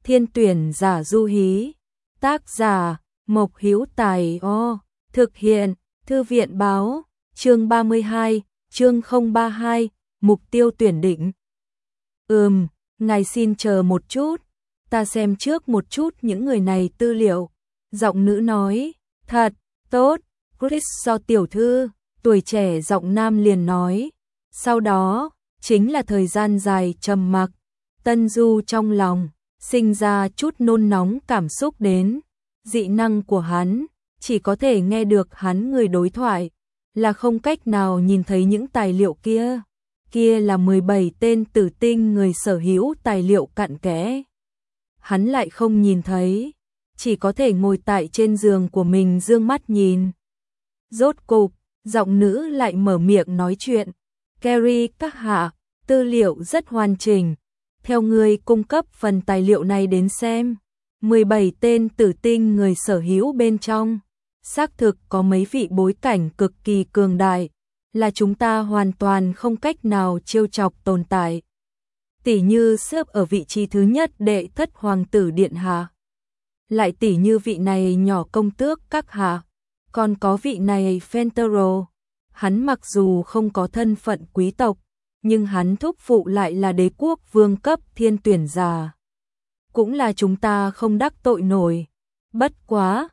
Thiên tuyển giả du hí. Tác giả Mộc Hữu Tài. Thực hiện Thư viện báo. Chương 32, chương 032, mục tiêu tuyển định. Ngài xin chờ một chút, ta xem trước một chút những người này tư liệu. Giọng nữ nói, thật, tốt, Chris do tiểu thư, tuổi trẻ giọng nam liền nói. Sau đó, chính là thời gian dài trầm mặc. Tân Du trong lòng sinh ra chút nôn nóng cảm xúc đến. Dị năng của hắn, chỉ có thể nghe được hắn người đối thoại, là không cách nào nhìn thấy những tài liệu kia. Kia là 17 tên tử tinh người sở hữu tài liệu cặn kẽ. Hắn lại không nhìn thấy, chỉ có thể ngồi tại trên giường của mình dương mắt nhìn. Rốt cục, giọng nữ lại mở miệng nói chuyện. Carrie các hạ, tư liệu rất hoàn chỉnh. Theo người cung cấp phần tài liệu này đến xem, 17 tên tử tinh người sở hữu bên trong, xác thực có mấy vị bối cảnh cực kỳ cường đại, là chúng ta hoàn toàn không cách nào trêu chọc tồn tại. Tỷ như xếp ở vị trí thứ nhất đệ thất hoàng tử điện hạ. Lại tỷ như vị này nhỏ công tước các hạ. Còn có vị này Fentero. Hắn mặc dù không có thân phận quý tộc, nhưng hắn thúc phụ lại là đế quốc vương cấp thiên tuyển giả. Cũng là chúng ta không đắc tội nổi. Bất quá,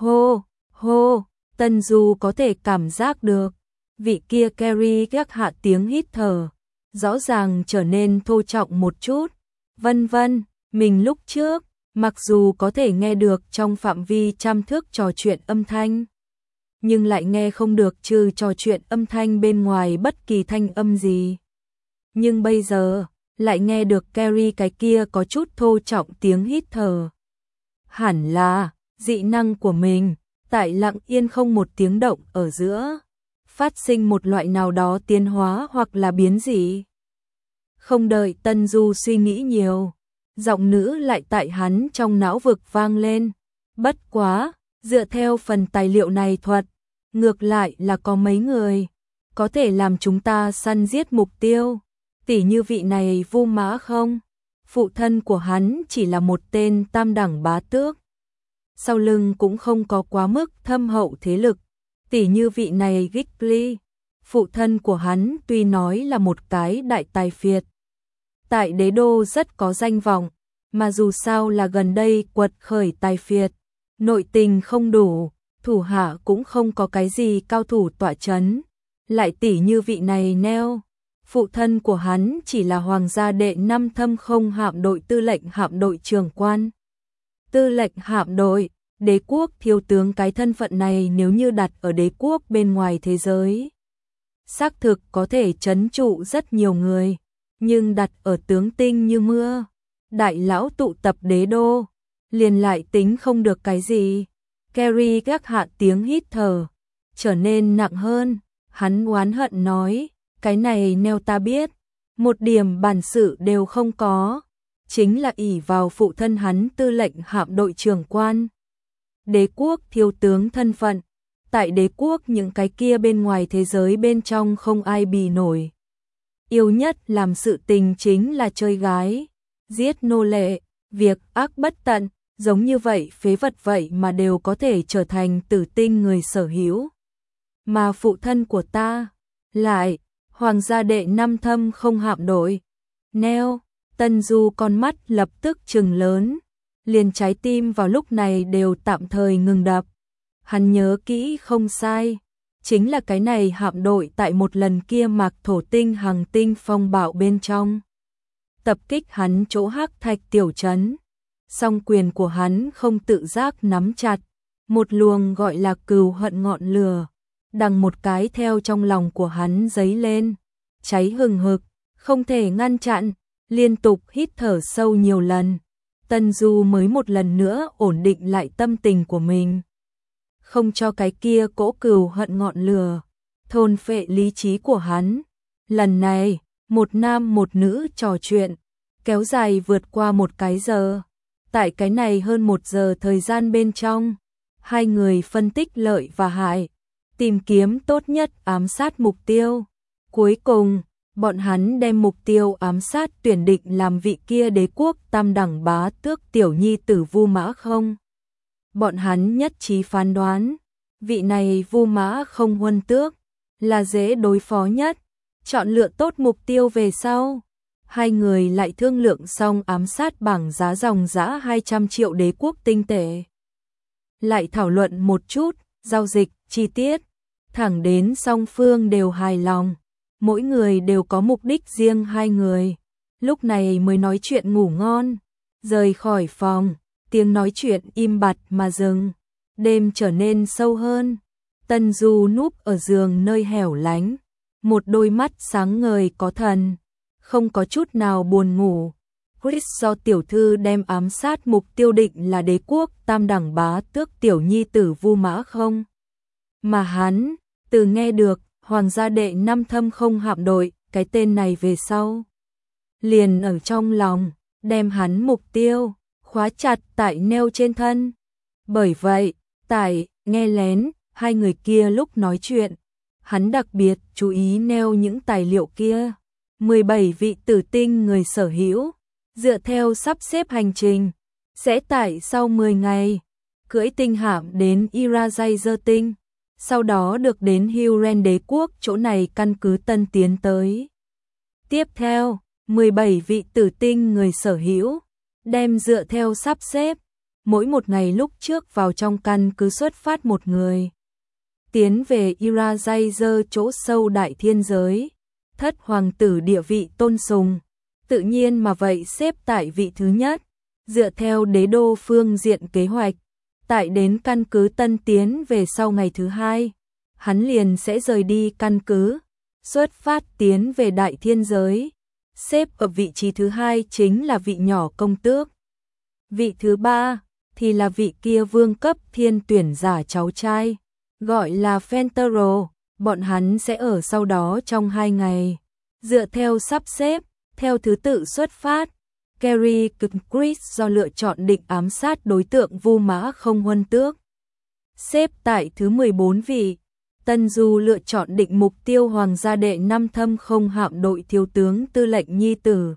Tân Du có thể cảm giác được. Vị kia Carrie gác hạ tiếng hít thở, rõ ràng trở nên thô trọng một chút. Vân vân, mình lúc trước, mặc dù có thể nghe được trong phạm vi trăm thước trò chuyện âm thanh, nhưng lại nghe không được trừ trò chuyện âm thanh bên ngoài bất kỳ thanh âm gì. Nhưng bây giờ, lại nghe được Carrie cái kia có chút thô trọng tiếng hít thở. Hẳn là, dị năng của mình, tại lặng yên không một tiếng động ở giữa, phát sinh một loại nào đó tiến hóa hoặc là biến dị. Không đợi Tân Du suy nghĩ nhiều, giọng nữ lại tại hắn trong não vực vang lên. Bất quá, dựa theo phần tài liệu này thuật, ngược lại là có mấy người có thể làm chúng ta săn giết mục tiêu. Tỷ như vị này Vu Mã không? Phụ thân của hắn chỉ là một tên tam đẳng bá tước. Sau lưng cũng không có quá mức thâm hậu thế lực. Tỷ như vị này Gigli, phụ thân của hắn tuy nói là một cái đại tài phiệt, tại đế đô rất có danh vọng, mà dù sao là gần đây quật khởi tài phiệt, nội tình không đủ, thủ hạ cũng không có cái gì cao thủ tọa chấn. Lại tỷ như vị này Neo, phụ thân của hắn chỉ là hoàng gia đệ 5 thâm không hạm đội tư lệnh hạm đội trưởng quan. Tư lệnh hạm đội, đế quốc thiếu tướng, cái thân phận này nếu như đặt ở đế quốc bên ngoài thế giới, xác thực có thể trấn trụ rất nhiều người, nhưng đặt ở tướng tinh như mưa, đại lão tụ tập đế đô, liền lại tính không được cái gì. Carrie gác hạ tiếng hít thở, trở nên nặng hơn, hắn oán hận nói, cái này Neo ta biết, một điểm bản sự đều không có, chính là ỷ vào phụ thân hắn tư lệnh hạm đội trưởng quan, đế quốc thiếu tướng thân phận, tại đế quốc những cái kia bên ngoài thế giới bên trong không ai bì nổi. Yêu nhất làm sự tình chính là chơi gái, giết nô lệ, việc ác bất tận, giống như vậy phế vật vậy mà đều có thể trở thành tử tinh người sở hữu. Mà phụ thân của ta, lại, hoàng gia đệ 5 thâm không hạm đội. Neo, Tân Du con mắt lập tức trừng lớn, liền trái tim vào lúc này đều tạm thời ngừng đập. Hắn nhớ kỹ không sai, chính là cái này hạm đội tại một lần kia Mạc Thổ Tinh Hằng Tinh phong bạo bên trong tập kích hắn chỗ Hắc Thạch tiểu trấn. Song quyền của hắn không tự giác nắm chặt, một luồng gọi là cừu hận ngọn lửa, đằng một cái theo trong lòng của hắn dấy lên, cháy hừng hực, không thể ngăn chặn, liên tục hít thở sâu nhiều lần. Tân Du mới một lần nữa ổn định lại tâm tình của mình, không cho cái kia cỗ cừu hận ngọn lửa thôn phệ lý trí của hắn. Lần này, một nam một nữ trò chuyện, kéo dài vượt qua một cái giờ. Tại cái này hơn 1 giờ thời gian bên trong, hai người phân tích lợi và hại, tìm kiếm tốt nhất ám sát mục tiêu. Cuối cùng, Bọn hắn đem mục tiêu ám sát tuyển định làm vị kia đế quốc tam đẳng bá tước tiểu nhi tử Vu Mã Không. Bọn hắn nhất trí phán đoán, vị này Vu Mã Không huân tước là dễ đối phó nhất, chọn lựa tốt mục tiêu về sau. Hai người lại thương lượng xong ám sát bảng giá dòng dã 200 triệu đế quốc tinh tệ. Lại thảo luận một chút, giao dịch, chi tiết, thẳng đến song phương đều hài lòng. Mỗi người đều có mục đích riêng hai người. Lúc này mới nói chuyện ngủ ngon. Rời khỏi phòng, tiếng nói chuyện im bặt mà dừng. Đêm trở nên sâu hơn. Tân Du núp ở giường nơi hẻo lánh. Một đôi mắt sáng ngời có thần. Không có chút nào buồn ngủ. Chris do tiểu thư đem ám sát mục tiêu định là đế quốc tam đẳng bá tước tiểu nhi tử Vu Mã Không. Mà hắn, từ nghe được Hoàng gia đệ 5 thâm không hạm đội, cái tên này về sau. Liền ở trong lòng, đem hắn mục tiêu, khóa chặt tại neo trên thân. Bởi vậy, tại, nghe lén, hai người kia lúc nói chuyện, hắn đặc biệt chú ý neo những tài liệu kia. 17 vị tử tinh người sở hữu, dựa theo sắp xếp hành trình, sẽ tải sau 10 ngày, cưỡi tinh hạm đến Irazay tinh. Sau đó được đến Huren đế quốc chỗ này căn cứ tân tiến tới. Tiếp theo, 17 vị tử tinh người sở hữu, đem dựa theo sắp xếp, mỗi một ngày lúc trước vào trong căn cứ xuất phát một người. Tiến về Irazay chỗ sâu đại thiên giới, thất hoàng tử địa vị tôn sùng, tự nhiên mà vậy xếp tại vị thứ nhất, dựa theo đế đô phương diện kế hoạch. Tại đến căn cứ tân tiến về sau ngày thứ hai, hắn liền sẽ rời đi căn cứ, xuất phát tiến về đại thiên giới. Xếp ở vị trí thứ hai chính là vị nhỏ công tước. Vị thứ ba thì là vị kia vương cấp thiên tuyển giả cháu trai, gọi là Fentero. Bọn hắn sẽ ở sau đó trong 2 ngày, dựa theo sắp xếp, theo thứ tự xuất phát. Carrie cực Chris do lựa chọn định ám sát đối tượng Vu Mã Không huân tước. Xếp tại thứ 14 vị, Tân Du lựa chọn định mục tiêu Hoàng gia đệ 5 thâm không hạm đội thiếu tướng tư lệnh nhi tử.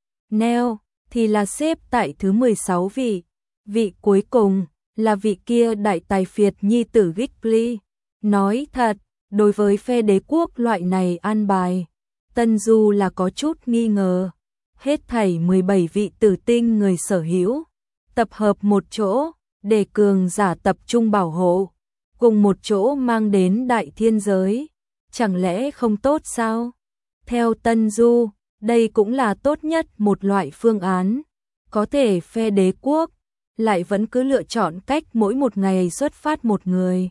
Neo thì là xếp tại thứ 16 vị. Vị cuối cùng là vị kia đại tài phiệt nhi tử Gigli. Nói thật, đối với phe đế quốc loại này an bài, Tân Du là có chút nghi ngờ. Hết thảy 17 vị tử tinh người sở hữu, tập hợp một chỗ, để cường giả tập trung bảo hộ, cùng một chỗ mang đến đại thiên giới, chẳng lẽ không tốt sao? Theo Tân Du, đây cũng là tốt nhất một loại phương án, có thể phe đế quốc lại vẫn cứ lựa chọn cách mỗi một ngày xuất phát một người.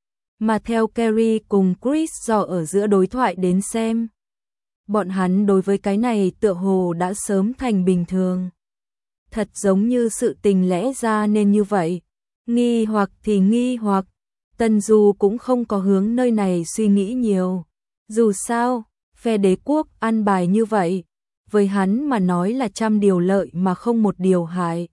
Mà theo Carrie cùng Chris do ở giữa đối thoại đến xem, bọn hắn đối với cái này tựa hồ đã sớm thành bình thường. Thật giống như sự tình lẽ ra nên như vậy. Nghi hoặc thì nghi hoặc, Tân Du cũng không có hướng nơi này suy nghĩ nhiều. Dù sao, phe đế quốc ăn bài như vậy, với hắn mà nói là trăm điều lợi mà không một điều hại.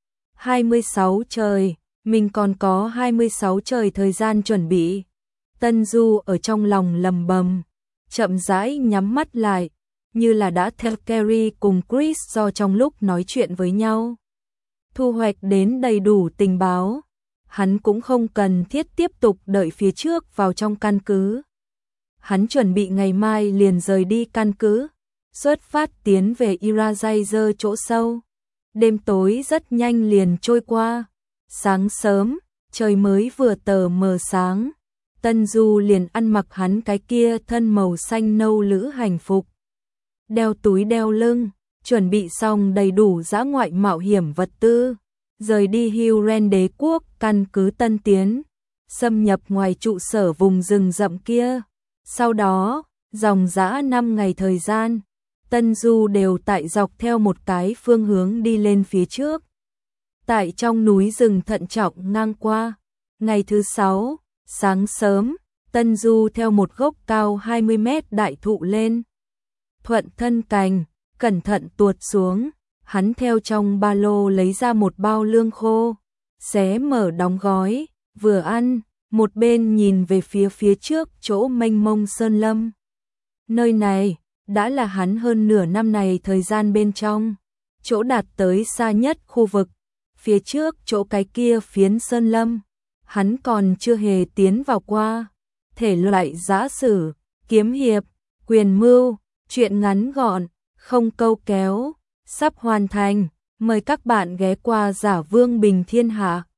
26 trời, mình còn có 26 trời thời gian chuẩn bị. Tân Du ở trong lòng lầm bầm, chậm rãi nhắm mắt lại, như là đã theo Carrie cùng Chris do trong lúc nói chuyện với nhau. Thu hoạch đến đầy đủ tình báo, hắn cũng không cần thiết tiếp tục đợi phía trước vào trong căn cứ. Hắn chuẩn bị ngày mai liền rời đi căn cứ, xuất phát tiến về Irazay chỗ sâu. Đêm tối rất nhanh liền trôi qua. Sáng sớm, trời mới vừa tờ mờ sáng, Tân Du liền ăn mặc hắn cái kia thân màu xanh nâu lữ hành phục. Đeo túi đeo lưng, chuẩn bị xong đầy đủ dã ngoại mạo hiểm vật tư, rời đi Huren đế quốc căn cứ tân tiến, xâm nhập ngoài trụ sở vùng rừng rậm kia. Sau đó, dòng dã 5 ngày thời gian, Tân Du đều tại dọc theo một cái phương hướng đi lên phía trước. Tại trong núi rừng thận trọng ngang qua, ngày thứ 6, sáng sớm, Tân Du theo một gốc cao 20 mét đại thụ lên. Thuận thân cành, cẩn thận tuột xuống, hắn theo trong ba lô lấy ra một bao lương khô, xé mở đóng gói, vừa ăn, một bên nhìn về phía trước chỗ mênh mông sơn lâm. Nơi này, đã là hắn hơn nửa năm này thời gian bên trong, chỗ đạt tới xa nhất khu vực, phía trước chỗ cái kia phiến sơn lâm, hắn còn chưa hề tiến vào qua. Thể loại giã sử, kiếm hiệp, quyền mưu, truyện ngắn gọn, không câu kéo, sắp hoàn thành, mời các bạn ghé qua Giả Vương Bình Thiên Hạ.